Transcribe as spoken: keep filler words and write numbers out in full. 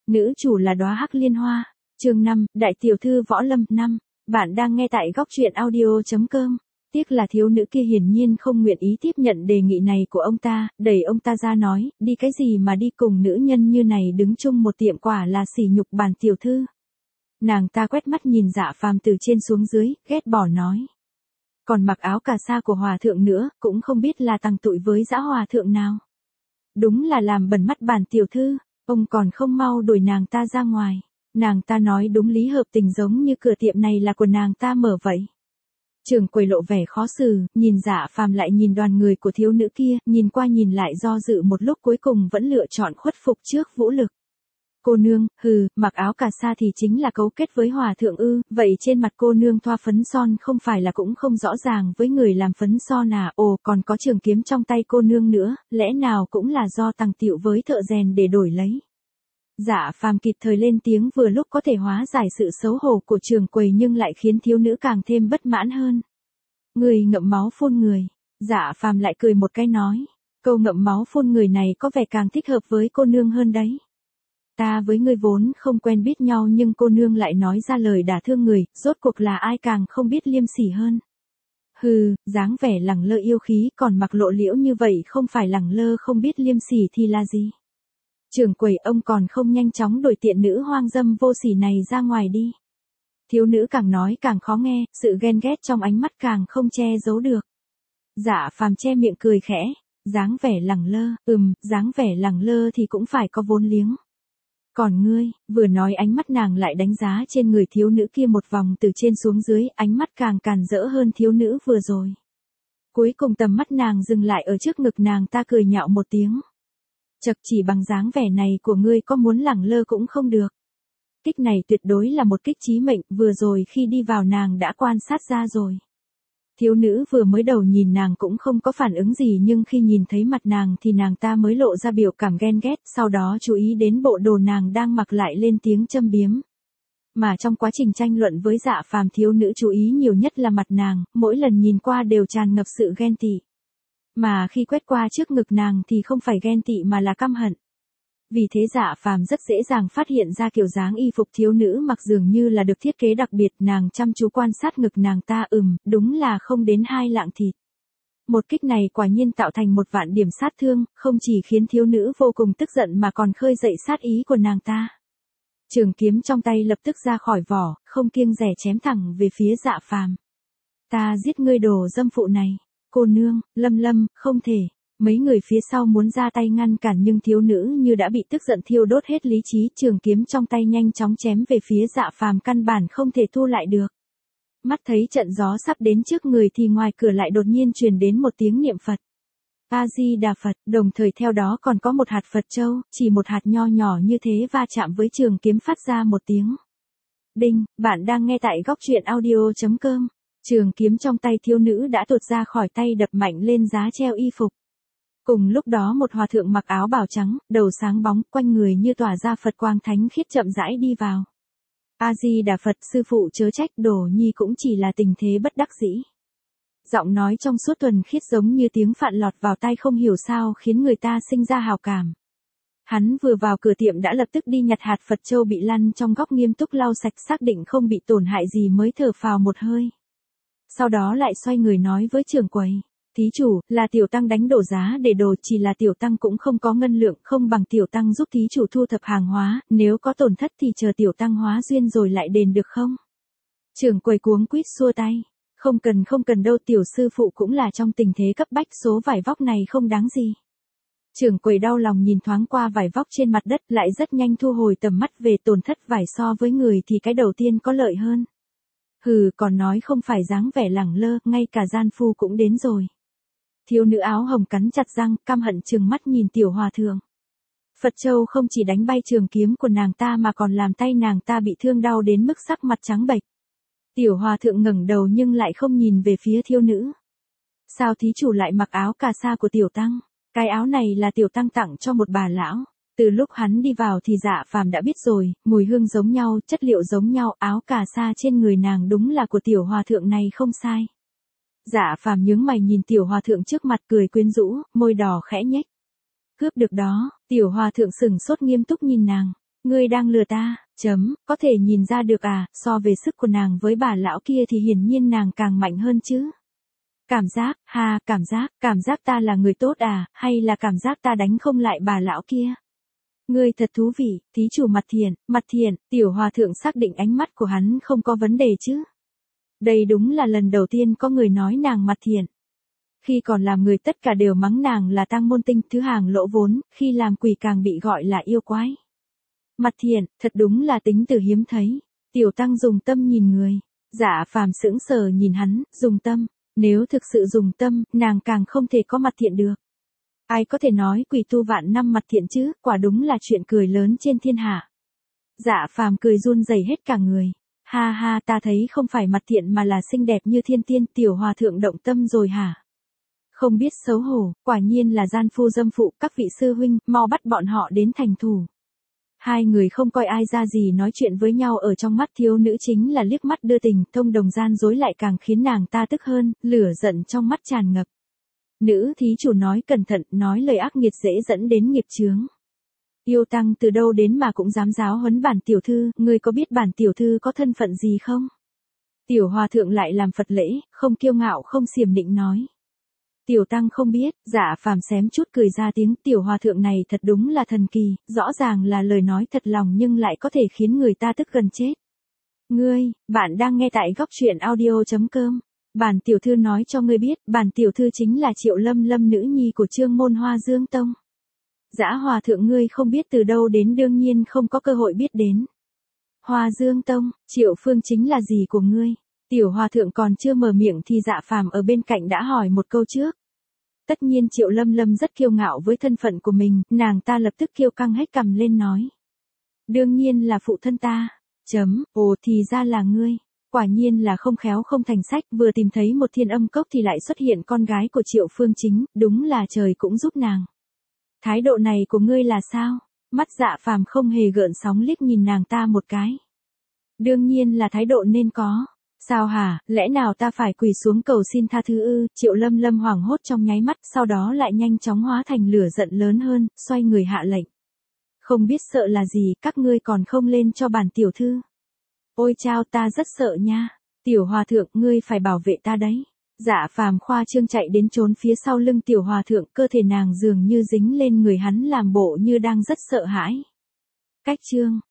Nữ chủ là đóa hắc liên hoa. Chương năm, Đại tiểu thư võ lâm năm. Bạn đang nghe tại góc truyện audio chấm com. Tiếc là thiếu nữ kia hiển nhiên không nguyện ý tiếp nhận đề nghị này của ông ta, đẩy ông ta ra nói, đi cái gì mà đi cùng nữ nhân như này đứng chung một tiệm, quả là sỉ nhục bản tiểu thư. Nàng ta quét mắt nhìn Dạ Phàm từ trên xuống dưới, ghét bỏ nói. Còn mặc áo cà sa của hòa thượng nữa, cũng không biết là tằng tụi với dã hòa thượng nào. Đúng là làm bẩn mắt bản tiểu thư, ông còn không mau đuổi nàng ta ra ngoài. Nàng ta nói đúng lý hợp tình, giống như cửa tiệm này là của nàng ta mở vậy. Trưởng quầy lộ vẻ khó xử, nhìn Dạ Phàm lại nhìn đoàn người của thiếu nữ kia, nhìn qua nhìn lại do dự một lúc cuối cùng vẫn lựa chọn khuất phục trước vũ lực. Cô nương, hừ, mặc áo cà sa thì chính là cấu kết với hòa thượng ư, vậy trên mặt cô nương thoa phấn son không phải là cũng không rõ ràng với người làm phấn son à, ồ còn có trường kiếm trong tay cô nương nữa, lẽ nào cũng là do tằng tiệu với thợ rèn để đổi lấy. Dạ Phàm kịp thời lên tiếng vừa lúc có thể hóa giải sự xấu hổ của trưởng quầy nhưng lại khiến thiếu nữ càng thêm bất mãn hơn. Người ngậm máu phun người. Dạ Phàm lại cười một cái nói, câu ngậm máu phun người này có vẻ càng thích hợp với cô nương hơn đấy. Ta với ngươi vốn không quen biết nhau nhưng cô nương lại nói ra lời đả thương người, rốt cuộc là ai càng không biết liêm sỉ hơn. Hừ, dáng vẻ lẳng lơ yêu khí còn mặc lộ liễu như vậy không phải lẳng lơ không biết liêm sỉ thì là gì. Trưởng quầy, ông còn không nhanh chóng đuổi tiện nữ hoang dâm vô sỉ này ra ngoài đi. Thiếu nữ càng nói càng khó nghe, sự ghen ghét trong ánh mắt càng không che giấu được. Dạ Phàm che miệng cười khẽ, dáng vẻ lẳng lơ, ừm, dáng vẻ lẳng lơ thì cũng phải có vốn liếng. Còn ngươi, vừa nói ánh mắt nàng lại đánh giá trên người thiếu nữ kia một vòng từ trên xuống dưới, ánh mắt càng càn rỡ hơn thiếu nữ vừa rồi. Cuối cùng tầm mắt nàng dừng lại ở trước ngực nàng ta, cười nhạo một tiếng. Chật, chỉ bằng dáng vẻ này của ngươi có muốn lẳng lơ cũng không được. Kích này tuyệt đối là một kích chí mệnh, vừa rồi khi đi vào nàng đã quan sát ra rồi. Thiếu nữ vừa mới đầu nhìn nàng cũng không có phản ứng gì nhưng khi nhìn thấy mặt nàng thì nàng ta mới lộ ra biểu cảm ghen ghét, sau đó chú ý đến bộ đồ nàng đang mặc lại lên tiếng châm biếm. Mà trong quá trình tranh luận với Dạ Phàm, thiếu nữ chú ý nhiều nhất là mặt nàng, mỗi lần nhìn qua đều tràn ngập sự ghen tị. Mà khi quét qua trước ngực nàng thì không phải ghen tị mà là căm hận. Vì thế Dạ Phàm rất dễ dàng phát hiện ra kiểu dáng y phục thiếu nữ mặc dường như là được thiết kế đặc biệt, nàng chăm chú quan sát ngực nàng ta, ừm, đúng là không đến hai lạng thịt. Một kích này quả nhiên tạo thành một vạn điểm sát thương, không chỉ khiến thiếu nữ vô cùng tức giận mà còn khơi dậy sát ý của nàng ta. Trường kiếm trong tay lập tức ra khỏi vỏ, không kiêng dè chém thẳng về phía Dạ Phàm. Ta giết ngươi đồ dâm phụ này. Cô nương, Lâm Lâm, không thể. Mấy người phía sau muốn ra tay ngăn cản nhưng thiếu nữ như đã bị tức giận thiêu đốt hết lý trí, trường kiếm trong tay nhanh chóng chém về phía Dạ Phàm, căn bản không thể thu lại được. Mắt thấy trận gió sắp đến trước người thì ngoài cửa lại đột nhiên truyền đến một tiếng niệm Phật. A Di Đà Phật, đồng thời theo đó còn có một hạt Phật châu, chỉ một hạt nho nhỏ như thế va chạm với trường kiếm phát ra một tiếng đinh. Bạn đang nghe tại góc truyện audio chấm com. Trường kiếm trong tay thiếu nữ đã tuột ra khỏi tay, đập mạnh lên giá treo y phục. Cùng lúc đó một hòa thượng mặc áo bào trắng, đầu sáng bóng, quanh người như tỏa ra Phật quang thánh khiết chậm rãi đi vào. A Di Đà Phật, sư phụ chớ trách, đồ nhi cũng chỉ là tình thế bất đắc dĩ. Giọng nói trong suốt thuần khiết giống như tiếng phạn lọt vào tai không hiểu sao khiến người ta sinh ra hào cảm. Hắn vừa vào cửa tiệm đã lập tức đi nhặt hạt Phật châu bị lăn trong góc, nghiêm túc lau sạch xác định không bị tổn hại gì mới thở phào một hơi. Sau đó lại xoay người nói với trưởng quầy. Thí chủ, là tiểu tăng đánh đổ giá để đồ, chỉ là tiểu tăng cũng không có ngân lượng, không bằng tiểu tăng giúp thí chủ thu thập hàng hóa, nếu có tổn thất thì chờ tiểu tăng hóa duyên rồi lại đền được không? Trưởng quầy cuống quýt xua tay. Không cần không cần đâu, tiểu sư phụ cũng là trong tình thế cấp bách, số vải vóc này không đáng gì. Trưởng quầy đau lòng nhìn thoáng qua vải vóc trên mặt đất, lại rất nhanh thu hồi tầm mắt về tổn thất vải, so với người thì cái đầu tiên có lợi hơn. Hừ, còn nói không phải dáng vẻ lẳng lơ, ngay cả gian phu cũng đến rồi. Thiếu nữ áo hồng cắn chặt răng, căm hận trừng mắt nhìn tiểu hòa thượng. Phật châu không chỉ đánh bay trường kiếm của nàng ta mà còn làm tay nàng ta bị thương đau đến mức sắc mặt trắng bệch. Tiểu hòa thượng ngẩng đầu nhưng lại không nhìn về phía thiếu nữ. Sao thí chủ lại mặc áo cà sa của tiểu tăng? Cái áo này là tiểu tăng tặng cho một bà lão. Từ lúc hắn đi vào thì Dạ Phàm đã biết rồi, mùi hương giống nhau, chất liệu giống nhau, áo cà sa trên người nàng đúng là của tiểu hòa thượng này không sai. Dạ Phàm nhướng mày nhìn tiểu hòa thượng trước mặt, cười quyến rũ, môi đỏ khẽ nhếch. Cướp được đó, tiểu hòa thượng sừng sốt nghiêm túc nhìn nàng. Ngươi đang lừa ta, chấm, có thể nhìn ra được à, so về sức của nàng với bà lão kia thì hiển nhiên nàng càng mạnh hơn chứ. Cảm giác, ha, cảm giác, cảm giác ta là người tốt à, hay là cảm giác ta đánh không lại bà lão kia. Ngươi thật thú vị, thí chủ Mặt Thiện, Mặt Thiện, tiểu hòa thượng xác định ánh mắt của hắn không có vấn đề chứ. Đây đúng là lần đầu tiên có người nói nàng Mặt Thiện. Khi còn làm người tất cả đều mắng nàng là tang môn tinh, thứ hàng lỗ vốn, khi làm quỷ càng bị gọi là yêu quái. Mặt Thiện, thật đúng là tính từ hiếm thấy. Tiểu tăng dùng tâm nhìn người. Dạ phàm sững sờ nhìn hắn, dùng tâm. Nếu thực sự dùng tâm, nàng càng không thể có Mặt Thiện được. Ai có thể nói quỷ tu vạn năm Mặt Thiện chứ, quả đúng là chuyện cười lớn trên thiên hạ. Dạ phàm cười run rẩy hết cả người. Ha ha, ta thấy không phải Mặt Thiện mà là xinh đẹp như thiên tiên, tiểu hòa thượng động tâm rồi hả? Không biết xấu hổ, quả nhiên là gian phu dâm phụ, các vị sư huynh, mau bắt bọn họ đến thành thủ. Hai người không coi ai ra gì nói chuyện với nhau, ở trong mắt thiếu nữ chính là liếc mắt đưa tình, thông đồng gian dối lại càng khiến nàng ta tức hơn, lửa giận trong mắt tràn ngập. Nữ thí chủ nói cẩn thận, nói lời ác nghiệt dễ dẫn đến nghiệp chướng. Yêu tăng từ đâu đến mà cũng dám giáo huấn bản tiểu thư, ngươi có biết bản tiểu thư có thân phận gì không? Tiểu hòa thượng lại làm Phật lễ, không kiêu ngạo không xiểm nịnh nói. Tiểu tăng không biết, Dạ phàm xém chút cười ra tiếng, tiểu hòa thượng này thật đúng là thần kỳ, rõ ràng là lời nói thật lòng nhưng lại có thể khiến người ta tức gần chết. Ngươi, bạn đang nghe tại góc truyện audio chấm com. Bản tiểu thư nói cho ngươi biết, bản tiểu thư chính là Triệu Lâm Lâm, nữ nhi của Trương môn Hoa Dương Tông. Dã hòa thượng ngươi không biết từ đâu đến, đương nhiên không có cơ hội biết đến. Hoa Dương Tông, Triệu Phương chính là gì của ngươi? Tiểu hòa thượng còn chưa mở miệng thì Dạ phàm ở bên cạnh đã hỏi một câu trước. Tất nhiên Triệu Lâm Lâm rất kiêu ngạo với thân phận của mình, nàng ta lập tức kiêu căng hết cằm lên nói. Đương nhiên là phụ thân ta. Chấm, ồ thì ra là ngươi. Quả nhiên là không khéo không thành sách, vừa tìm thấy một thiên âm cốc thì lại xuất hiện con gái của Triệu Phương chính, đúng là trời cũng giúp nàng. Thái độ này của ngươi là sao? Mắt Dạ phàm không hề gợn sóng liếc nhìn nàng ta một cái. Đương nhiên là thái độ nên có. Sao hả, lẽ nào ta phải quỳ xuống cầu xin tha thứ ư? Triệu Lâm Lâm hoảng hốt trong nháy mắt, sau đó lại nhanh chóng hóa thành lửa giận lớn hơn, xoay người hạ lệnh. Không biết sợ là gì, các ngươi còn không lên cho bản tiểu thư. Ôi chao, ta rất sợ nha. Tiểu hòa thượng, ngươi phải bảo vệ ta đấy. Dạ phàm khoa trương chạy đến trốn phía sau lưng tiểu hòa thượng, cơ thể nàng dường như dính lên người hắn làm bộ như đang rất sợ hãi. Cách chương